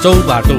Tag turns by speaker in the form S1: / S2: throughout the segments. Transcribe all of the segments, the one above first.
S1: चौबाटो।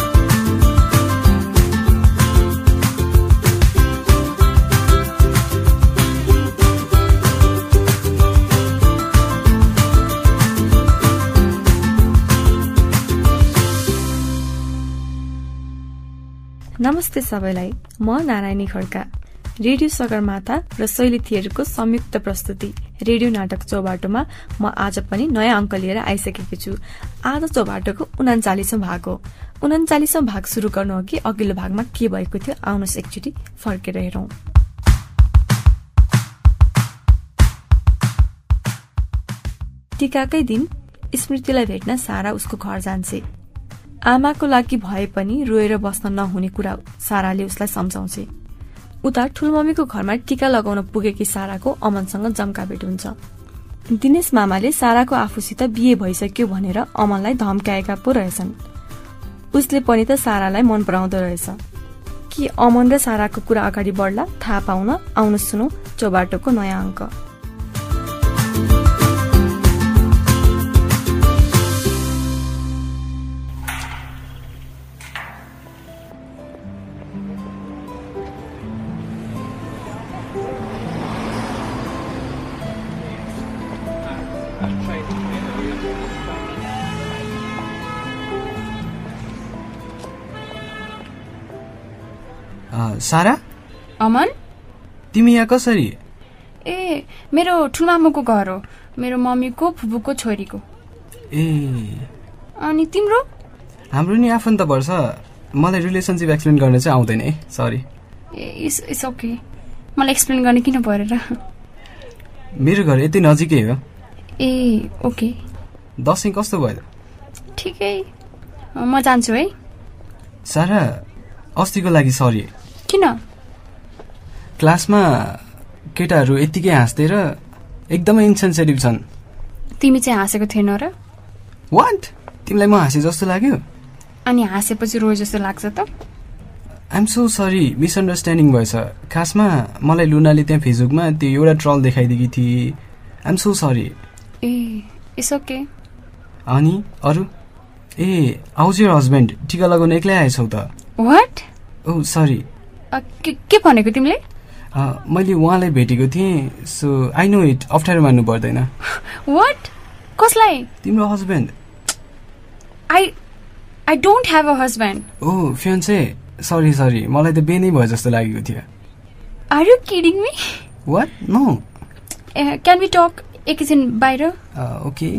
S2: नमस्ते सबैलाई, म नारायणी खड्का। रेडियो सगरमाथा र शैली थिएटरको संयुक्त प्रस्तुति रेडियो नाटक चौबाटोमा म आज पनि नयाँ अङ्क लिएर आइसकेकी छु। आज चौबाटोको 39औं भाग हो। 39औं भाग सुरु गर्नु अघि अघिल्लो भागमा के भएको थियो आउनुहोस् एकचोटि फर्केर हेरौं। टीकाकै दिन स्मृतिलाई भेट्न सारा उसको घर जान्छे। आमाको लागि भए पनि रोएर बस्न नहुने कुरा साराले उसलाई सम्झाउँछे। उता ठुलमम्मीको घरमा टीका लगाउन पुगेकी साराको अमनसँग जम्का भेट हुन्छ। दिनेश मामाले साराको आफूसित बिहे भइसक्यो भनेर अमनलाई धम्काएका पो रहेछन्। उसले पनि त सारालाई मन पराउँदो रहेछ। कि अमन र साराको कुरा अगाडि बढ्ला थाहा पाउन आउनु सुनौ चौबाटोको नयाँ अङ्क।
S3: सारा,
S4: अमन,
S3: तिमी यहाँ कसरी?
S4: ए मेरो ठुलमामुको घर हो, मेरो मम्मीको फुपूको छोरीको।
S3: ए
S4: अनि तिम्रो?
S3: हाम्रो नि आफन्त पर्छ। मलाई रिलेसनशिप एक्सप्लेन गर्न चाहिँ आउँदैन है, सरी।
S4: इट्स ओके, मलाई एक्सप्लेन गर्ने किन परेर?
S3: मेरो घर यति नजिकै हो।
S4: ए ओके।
S3: दसैँ कस्तो भयो?
S4: ठिकै, म जान्छु है।
S3: सारा, अस्तिको लागि सरी।
S4: किन?
S3: क्लासमा केटाहरू यतिकै हाँस्दै र एकदमै इन्सेन्सिटिभ छन्।
S4: तिमी चाहिँ हाँसेको थिएन र?
S3: वाट? तिमीलाई म हाँसे जस्तो लाग्यो?
S4: अनि हाँसेपछि रोए जस्तो लाग्छ त?
S3: आइएम सो सरी, मिसअन्डरस्ट्यान्डिङ भएछ। खासमा मलाई लुनाले त्यहाँ फेसबुकमा त्यो एउटा ट्रल देखाइदिएकी थिए। I'm so sorry.
S4: ए इट्स ओके।
S3: अनि अरू? ए हाउज योर हस्बेन्ड? टिका लगाउन एक्लै आएछौ त?
S4: वाट?
S3: Oh sorry.
S4: के भनेको तिमीले?
S3: मैले उहाँलाई भेटेको थिएँ, सो आई नो इट, अप्ठ्यारो मान्नु पर्दैन।
S4: वाट? कसलाई?
S3: तिम्रो husband.
S4: I don't have a husband.
S3: Oh fiance? Sorry sorry, मलाई त बेनै भयो जस्तो लागेको थियो।
S4: Are you kidding me?
S3: What? No.
S4: Can we talk एकैछिन बाहिर?
S3: ओके।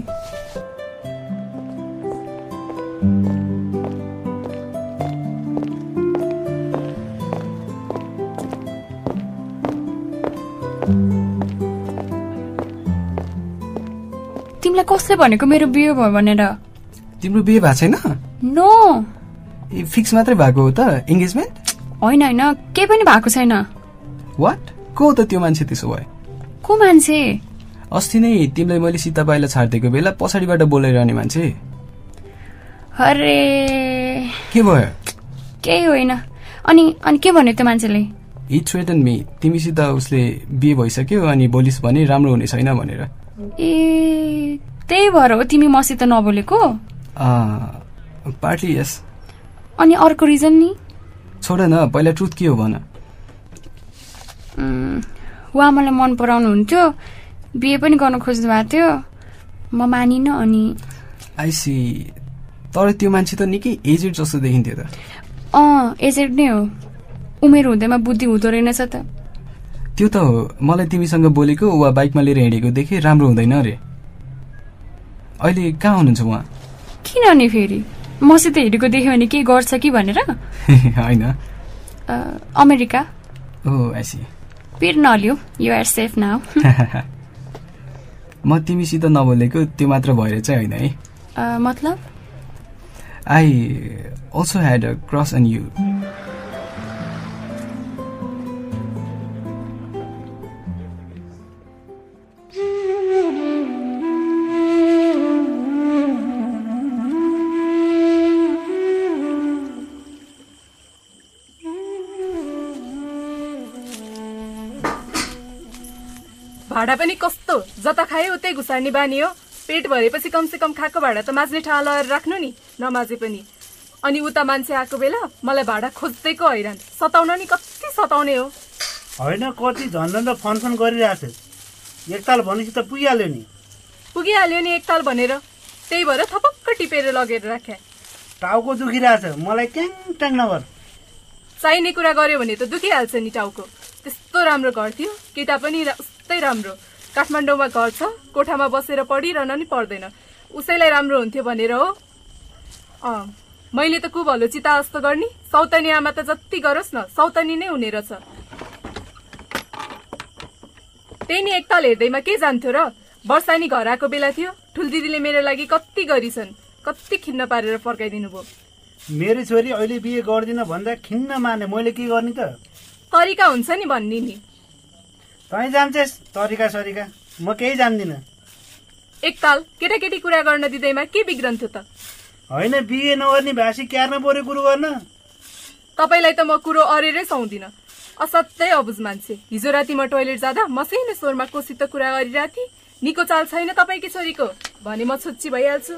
S4: तिमीलाई कसले भनेको मेरो बिहे भयो भनेर?
S3: तिम्रो बिहे भएको छैन?
S4: नो।
S3: ए फिक्स मात्रै भएको हो त? एंगेजमेन्ट?
S4: होइन होइन, केही पनि भएको छैन।
S3: वाट? को त त्यो मान्छे त्यसो भए?
S4: को मान्छे?
S3: अस्ति नै तिमीलाई मैले सीता बाइला छाड्दिएको बेला पछाडिबाट बोलाइरहने मान्छे।
S4: अरे
S3: के भयो?
S4: केही होइन। अनि के भन्यो त्यो मान्छेले?
S3: He threatened me, तिमीसित उसले बिहे भइसक्यो अनि बोलिस भने राम्रो हुने छैन भनेर।
S4: ए त्यही भएर हो तिमी मसित नबोलेको?
S3: पार्टली यस।
S4: अनि अर्को रिजन नि?
S3: छोड न, पहिला ट्रुथ के हो भन।
S4: उहाँ मलाई मन पराउनु हुन्थ्यो, बिहे पनि गर्न खोज्नु भएको थियो, म मानिन। अनि
S3: आई सी। तर त्यो मान्छे त निकै एजेड जस्तो देखिन्थ्यो त।
S4: एजेड नै हो, उमेर हुँदैमा बुद्धि हुँदो रहेनछ त।
S3: त्यो त हो, मलाई तिमीसँग बोलेको वा बाइकमा लिएर हिँडेको देखे राम्रो हुँदैन अरे। अहिले कहाँ हुनुहुन्छ उहाँ?
S4: किन नि फेरि मसित हिँडेको देख्यो भने के गर्छ कि भनेर?
S3: होइन,
S4: अमेरिका।
S3: Oh I see.
S4: पिर नलियो, यु आर सेफ नाउ।
S3: म तिमीसित नबोलेको त्यो मात्र भएर चाहिँ होइन है।
S4: मतलब?
S3: I also had a crush on you.
S5: भाडा पनि कस्तो जता खायो उतै घुसार्ने बानी हो। पेट भरेपछि कमसे कम खाएको भाडा त माझ्ने ठाउँ लगाएर राख्नु नि, नमाजे पनि। अनि उता मान्छे आएको बेला मलाई भाडा खोज्दैको हैरान। सताउन नि कति सताउने हो।
S1: होइन कति झन्झन र फनफन गरिरहेछ। एकताल भनेपछि त पुगिहाल्यो नि।
S5: पुगिहाल्यो नि एकताल भनेर, त्यही भएर थपक्क टिपेर लगेर राखे।
S1: टाउको दुखिरहेछ मलाई ट्याङ ट्याङ नगर।
S5: चाहिने कुरा गर्यो भने त दुखिहाल्छ नि टाउको। त्यस्तो राम्रो घर थियो, केटा पनि उस्तै राम्रो। काठमाडौँमा घर छ, कोठामा बसेर पढिरहन नि पर्दैन। उसैलाई राम्रो हुन्थ्यो भनेर हो। मैले त कुभलो चिता जस्तो गर्ने। सौतनी आमा त जति गरोस् न सौतनी नै हुने रहेछ। त्यही नि एकताल हेर्दैमा के जान्थ्यो र। वर्षानी घर आएको बेला थियो, ठुलदिदीले मेरो लागि कति गरिछन्, कति खिन्न पारेर फर्काइदिनु भयो।
S1: मेरो छोरी अहिले बिहे गर्दिन भन्दा खिन्न माने, मैले के गर्ने त।
S5: तरिका हुन्छ नि भन्ने नि।
S1: तै जान्छेस् तरिका सरिका, म केही जान्दिनँ।
S5: एकताल केटाकेटी कुरा गर्न दिँदैमा के बिग्रन्थ्यो त।
S1: होइन बिहे नगर्ने भाषी क्यार्न पर्यो कुरो गर्न।
S5: तपाईलाई त म कुरो अरेरै सुहाउँदिनँ। असत्यै अबुझ मान्छे। हिजो राति म टोइलेट जाँदा मसिनो स्वरमा कोसित कुरा गरिरहेको थिएँ। निको चाल छैन तपाईँकी छोरीको भने म छुच्ची भइहाल्छु।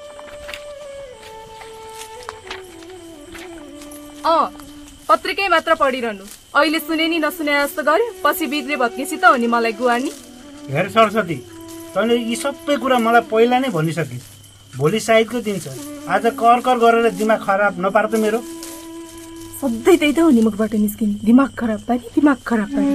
S5: पत्रिकै मात्र पढिरहनु। अहिले सुने नि नसुने जस्तो गर्यो, पछि बिग्रे भत्केसी त हो नि मलाई गुहार्नी।
S1: हेर सरस्वती, तैँले यी सबै कुरा मलाई पहिला नै भनिसकिस्। भोलि साइदको दिन छ, आज कर कर गरेर दिमाग खराब नपार त मेरो।
S5: सधैँ त्यही त हो नि मुखबाट निस्किने, दिमाग खराब पारी, दिमाग खराब पारी।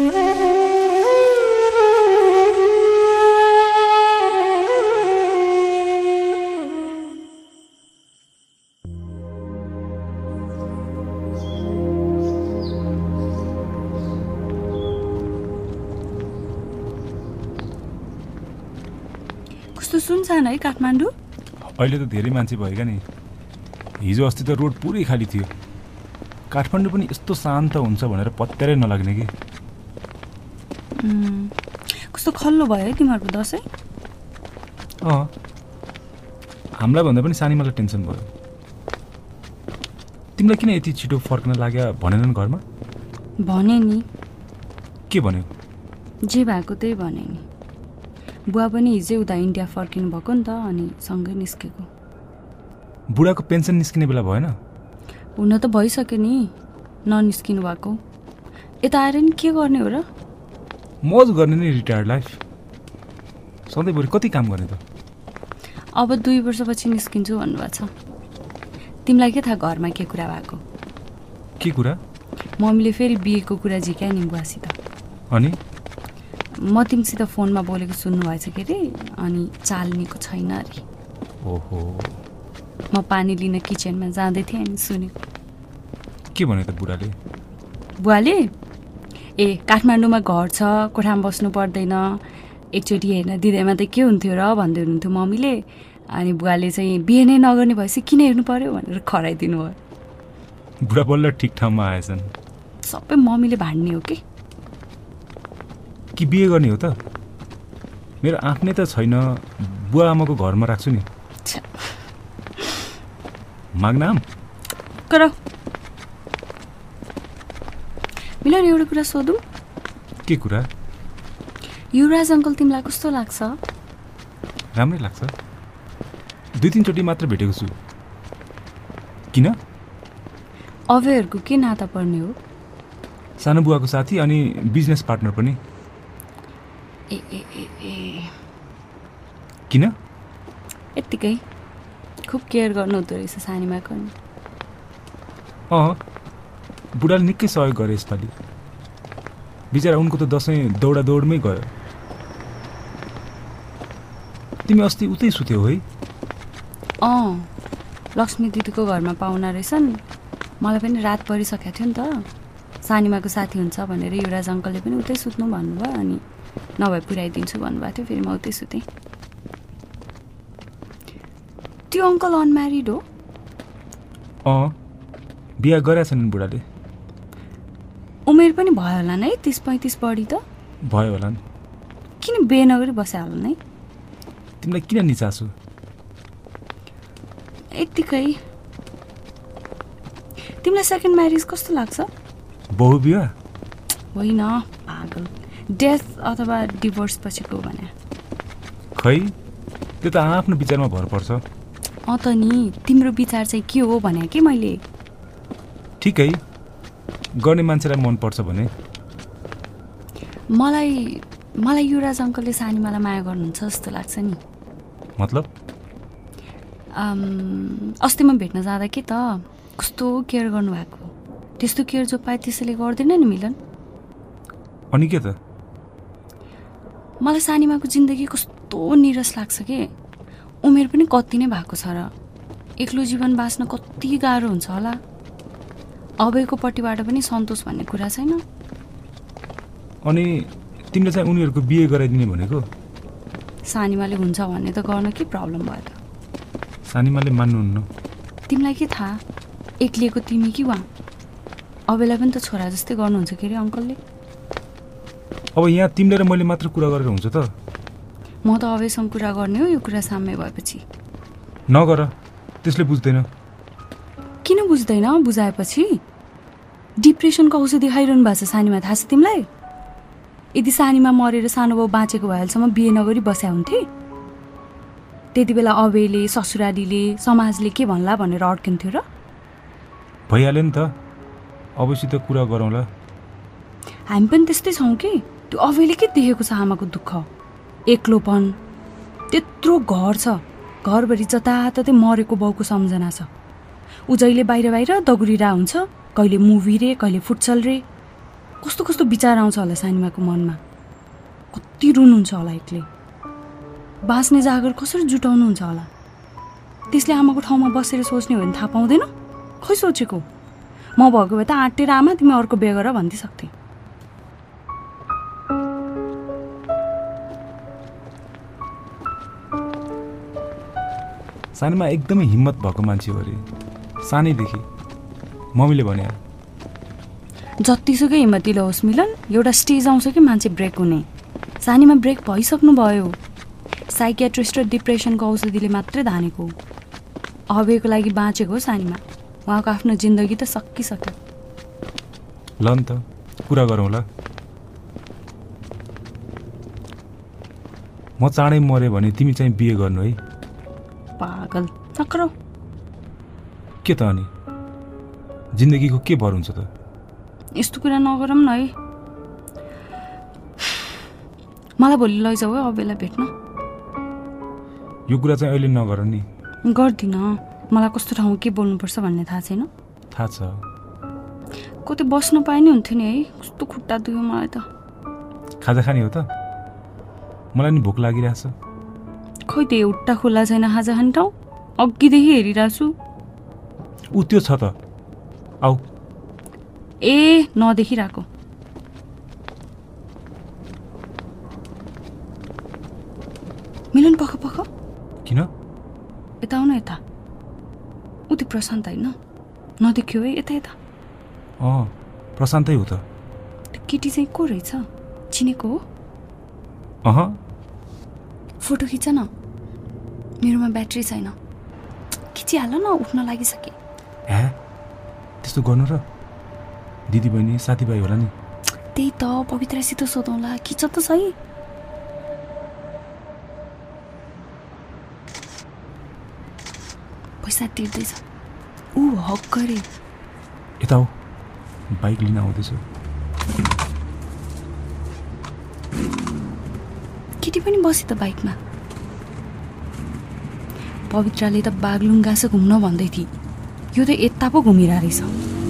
S2: कस्तो सुनसान है काठमाडौँ।
S6: अहिले त धेरै मान्छे भएका नि। हिजो अस्ति त रोड पुरै खाली थियो। काठमाडौँ पनि यस्तो शान्त हुन्छ भनेर पत्यारै नलाग्ने कि।
S2: कस्तो खल्लो भयो है तिमीहरूको दसैँ।
S6: हामीलाई भन्दा पनि सानीमालाई टेन्सन भयो। तिमीलाई किन यति छिटो फर्कन लाग्यो भनेनन् घरमा?
S2: भने नि।
S6: के भन्यो?
S2: जे भएको त्यही भने नि। बुवा पनि हिजै उता इन्डिया फर्किनु भएको नि त, अनि सँगै निस्केको।
S6: बुढाको पेन्सन निस्किने बेला भएन?
S2: हुन त भइसक्यो नि, ननिस्किनु भएको। यता आएर नि के गर्ने हो र?
S6: मौज गर्ने नि रिटायर्ड लाइफ। सधैँभरि कति काम गर्ने त?
S2: अब 2 वर्षपछि निस्किन्छु भन्नुभएको छ। तिमीलाई के थाहा घरमा के कुरा भएको?
S6: के कुरा?
S2: मम्मीले फेरि बिहेको कुरा झिक्या नि बुवासित।
S6: अनि
S2: म तिमीसित फोनमा बोलेको सुन्नु भएछ के अरे, अनि चाल्नेको छैन अरे।
S6: ओहो।
S2: म पानी लिन किचनमा जाँदै थिएँ अनि सुनेको।
S6: के भन्यो त बुढाले?
S2: बुवाले काठमाडौँमा घर छ, कोठामा बस्नु पर्दैन, एकचोटि हेर्न दिँदैमा त के हुन्थ्यो र भन्दै हुनुहुन्थ्यो मम्मीले। अनि बुवाले चाहिँ बिहे नै नगर्ने भएपछि किन हेर्नु पर्यो भनेर खराइदिनु भयो।
S6: बुढा बल्ल ठिक ठाउँमा आएछन्।
S2: सबै मम्मीले भाड्ने हो
S6: कि बिहे गर्ने हो त? मेरो आफ्नै त छैन, बुवा आमाको घरमा राख्छु नि। माग्नाम
S2: कर मिलन, एउटा कुरा सोधौँ?
S6: के कुरा?
S2: युवराज अङ्कल तिमीलाई कस्तो लाग्छ?
S6: राम्रै लाग्छ। 2-3 चोटि मात्र भेटेको छु। किन?
S2: अभयहरूको के नाता पर्ने हो?
S6: सानो बुवाको साथी अनि बिजनेस पार्टनर पनि। किन?
S2: यत्तिकै खुब केयर गर्नु हुँदो रहेछ सानीमाको।
S6: बुढाले निकै सहयोग गरे यसपालि। बिचरा उनको त दसैँ दौडा दौडमै गयो। तिमी अस्ति उतै सुत्यौ है?
S2: लक्ष्मी दिदीको घरमा पाहुना रहेछन्। मलाई पनि रात परिसकेको थियो नि त। सानीमाको साथी हुन्छ भनेर युवराज अङ्कलले पनि उतै सुत्नु भन्नुभयो, अनि नभए पुऱ्याइदिन्छु भन्नुभएको थियो। फेरि म उतै सुतेँ। त्यो अङ्कल अनम्यारिड हो?
S6: बिहा गरेछन् बुढाले।
S2: उमेर पनि भयो होला है, 30-35 बढी त
S6: भयो होला नि।
S2: किन बिहे नगरी बस्या होला नि?
S6: तिमीलाई किन निचासो?
S2: यत्तिकै। तिमीलाई सेकेन्ड म्यारिज कस्तो लाग्छ?
S6: बहुविवाह?
S2: होइन पागल, डेथ अथवा डिभोर्स पछिको भने।
S6: खै त्यो त आफ्नो विचारमा भर पर्छ।
S4: त नि तिम्रो विचार चाहिँ के हो भने कि मैले
S6: ठिकै गर्ने मान्छेलाई मन पर्छ भने
S4: मलाई युवराज अङ्कलले सानीमालाई माया गर्नुहुन्छ जस्तो लाग्छ नि
S6: मतलब
S4: अस्ति म भेट्न जाँदा के त कस्तो केयर गर्नुभएको त्यस्तो केयर जो पाए त्यसैले गर्दैन नि मिलन
S6: अनि के त
S4: मलाई सानीमाको जिन्दगी कस्तो निरस लाग्छ के उमेर पनि कति नै भएको छ र एक्लो जीवन बाँच्न कति गाह्रो हुन्छ होला अबैको पट्टिबाट पनि सन्तोष भन्ने कुरा छैन
S6: अनि तिमीले चाहिँ उनीहरूको बिहे गराइदिने भनेको
S4: सानीमाले हुन्छ भन्ने त गर्न के प्रब्लम भयो त
S6: सानीमाले मान्नुहुन्न
S4: तिमीलाई के थाहा एक्लिएको तिमी कि उहाँ अबेलाई पनि त छोरा जस्तै गर्नुहुन्छ के अरे अङ्कलले
S6: अब यहाँ तिमीले र मैले मात्र कुरा गरेर हुन्छ त
S4: म त अबैसँग कुरा गर्ने हो यो कुरा साम्य भएपछि
S6: नगर त्यसले बुझ्दैन
S4: किन बुझ्दैन बुझाएपछि डिप्रेसनको औषधि खाइरहनु भएको छ सानीमा थाहा छ तिमीलाई यदि सानीमा मरेर सानो बाउ बाँचेको भएसम्म बिहे नगरी बस्या हुन्थे त्यति बेला अबेले ससुरालीले समाजले के भन्ला भनेर अड्किन्थ्यो र
S6: भइहाल्यो नि त अबैसित कुरा गरौँला
S4: हामी पनि त्यस्तै छौँ कि त्यो अबेले के देखेको छ आमाको दुःख एक्लोपन त्यत्रो घर छ घरभरि जताततै मरेको बाउको सम्झना छ ऊ जहिले बाहिर दगुरिरा हुन्छ कहिले मुभी रे कहिले फुटसल रे कस्तो कस्तो विचार आउँछ होला सानीमाको मनमा कति रुनुहुन्छ होला एक्लै बाँच्ने जागर कसरी जुटाउनुहुन्छ होला त्यसले आमाको ठाउँमा बसेर सोच्ने हो भने थाहा पाउँदैन खै सोचेको म भएको भए त आँटेर आमा तिमी अर्को बिहे गर भनिदिइसक्थे
S6: सानीमा एकदमै हिम्मत भएको मान्छे हो अरे सानैदेखि मम्मीले भने
S4: जतिसुकै हिम्मतिलो होस् मिलन एउटा स्टेज आउँछ कि मान्छे ब्रेक हुने सानीमा ब्रेक भइसक्नु भयो साइकियाट्रिस्ट र डिप्रेसनको औषधिले मात्रै धानेको अबेको लागि बाँचेको हो सानीमा उहाँको आफ्नो जिन्दगी त सकिसक्यो
S6: ल नि त कुरा गरौँला म चाँडै मरे भने तिमी चाहिँ बिहे गर्नु है
S4: पागल नक्रो
S6: के त अनि जिन्दगीको के भर हुन्छ त
S4: यस्तो कुरा नगरौँ न है मलाई भोलि लैजाऊ है अबेलाई भेट्न
S6: यो कुरा चाहिँ अहिले नगर नि
S4: गर्दिन मलाई कस्तो ठाउँमा के बोल्नुपर्छ भन्ने थाहा छैन
S6: थाहा छ
S4: कतै बस्न पाए नि हुन्थ्यो नि है कस्तो खुट्टा दुयो मलाई त
S6: खाजा खाने हो त मलाई नि भोक लागिरहेछ
S4: खै त्यो एउटा खुल्ला छैन खाजा खाने ठाउँ अघिदेखि हेरिरहेको छु
S6: ऊ त्यो छ त आऊ
S4: ए नदेखिरहेको मिलन पख पख
S6: किन
S4: यता आउन यता ऊ त्यो प्रशान्त होइन नदेखियो है यता यता
S6: प्रशान्तै हो त
S4: त्यो केटी चाहिँ को रहेछ चिनेको हो फोटो खिच न मेरोमा ब्याट्री छैन खिचिहाल न उठ्न लागिसके
S6: हे त्यस्तो गर्नु र दिदी बहिनी साथीभाइ होला नि
S4: त्यही त पवित्रसित सोधौँला खिच त सही पैसा तिर्दैछ ऊ हक गरे
S6: यता हो बाइक लिन आउँदैछु
S4: केटी पनि बसी त बाइकमा पवित्रले त बागलुङ गाँस घुम्न भन्दै थिए यो त यता पो घुमिरहेको रहेछ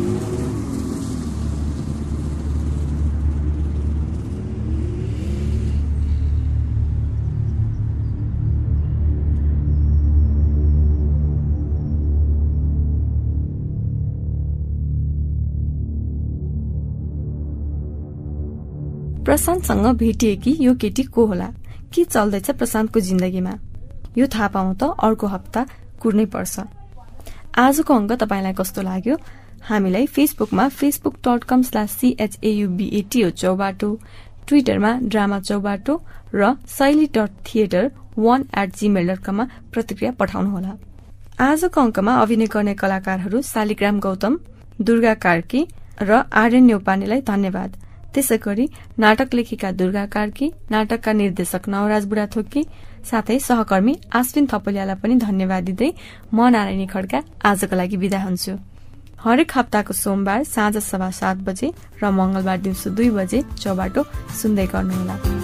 S2: प्रशान्तसँग भेटिएकी यो केटी को होला के चल्दैछ प्रशान्तको जिन्दगीमा यो थाहा पाउँ त अर्को हप्ता कुर्नै पर्छ आजको अङ्क तपाईलाई कस्तो लाग्यो हामीलाई फेसबुकमा facebook.com/CHAUBATO चौबाटो ट्विटरमा ड्रामा चौबाटो र शैली.theater1@gmail.com मा प्रतिक्रिया पठाउनुहोला आजको अङ्कमा अभिनय गर्ने कलाकारहरू शालिग्राम गौतम दुर्गा कार्की र आर्यन न्यौपानेलाई धन्यवाद त्यसै गरी नाटक लेखिका दुर्गा कार्की, नाटकका निर्देशक नवराज बुढाथोकी साथै सहकर्मी आश्विन थपलियालाई पनि धन्यवाद दिँदै म नारायणी खड्का आजको लागि बिदा हुन्छु। हरेक हप्ताको सोमबार साँझ 7:15 बजे र मंगलबार दिउँसो 2 बजे चौबाटो सुन्दै गर्नुहोला।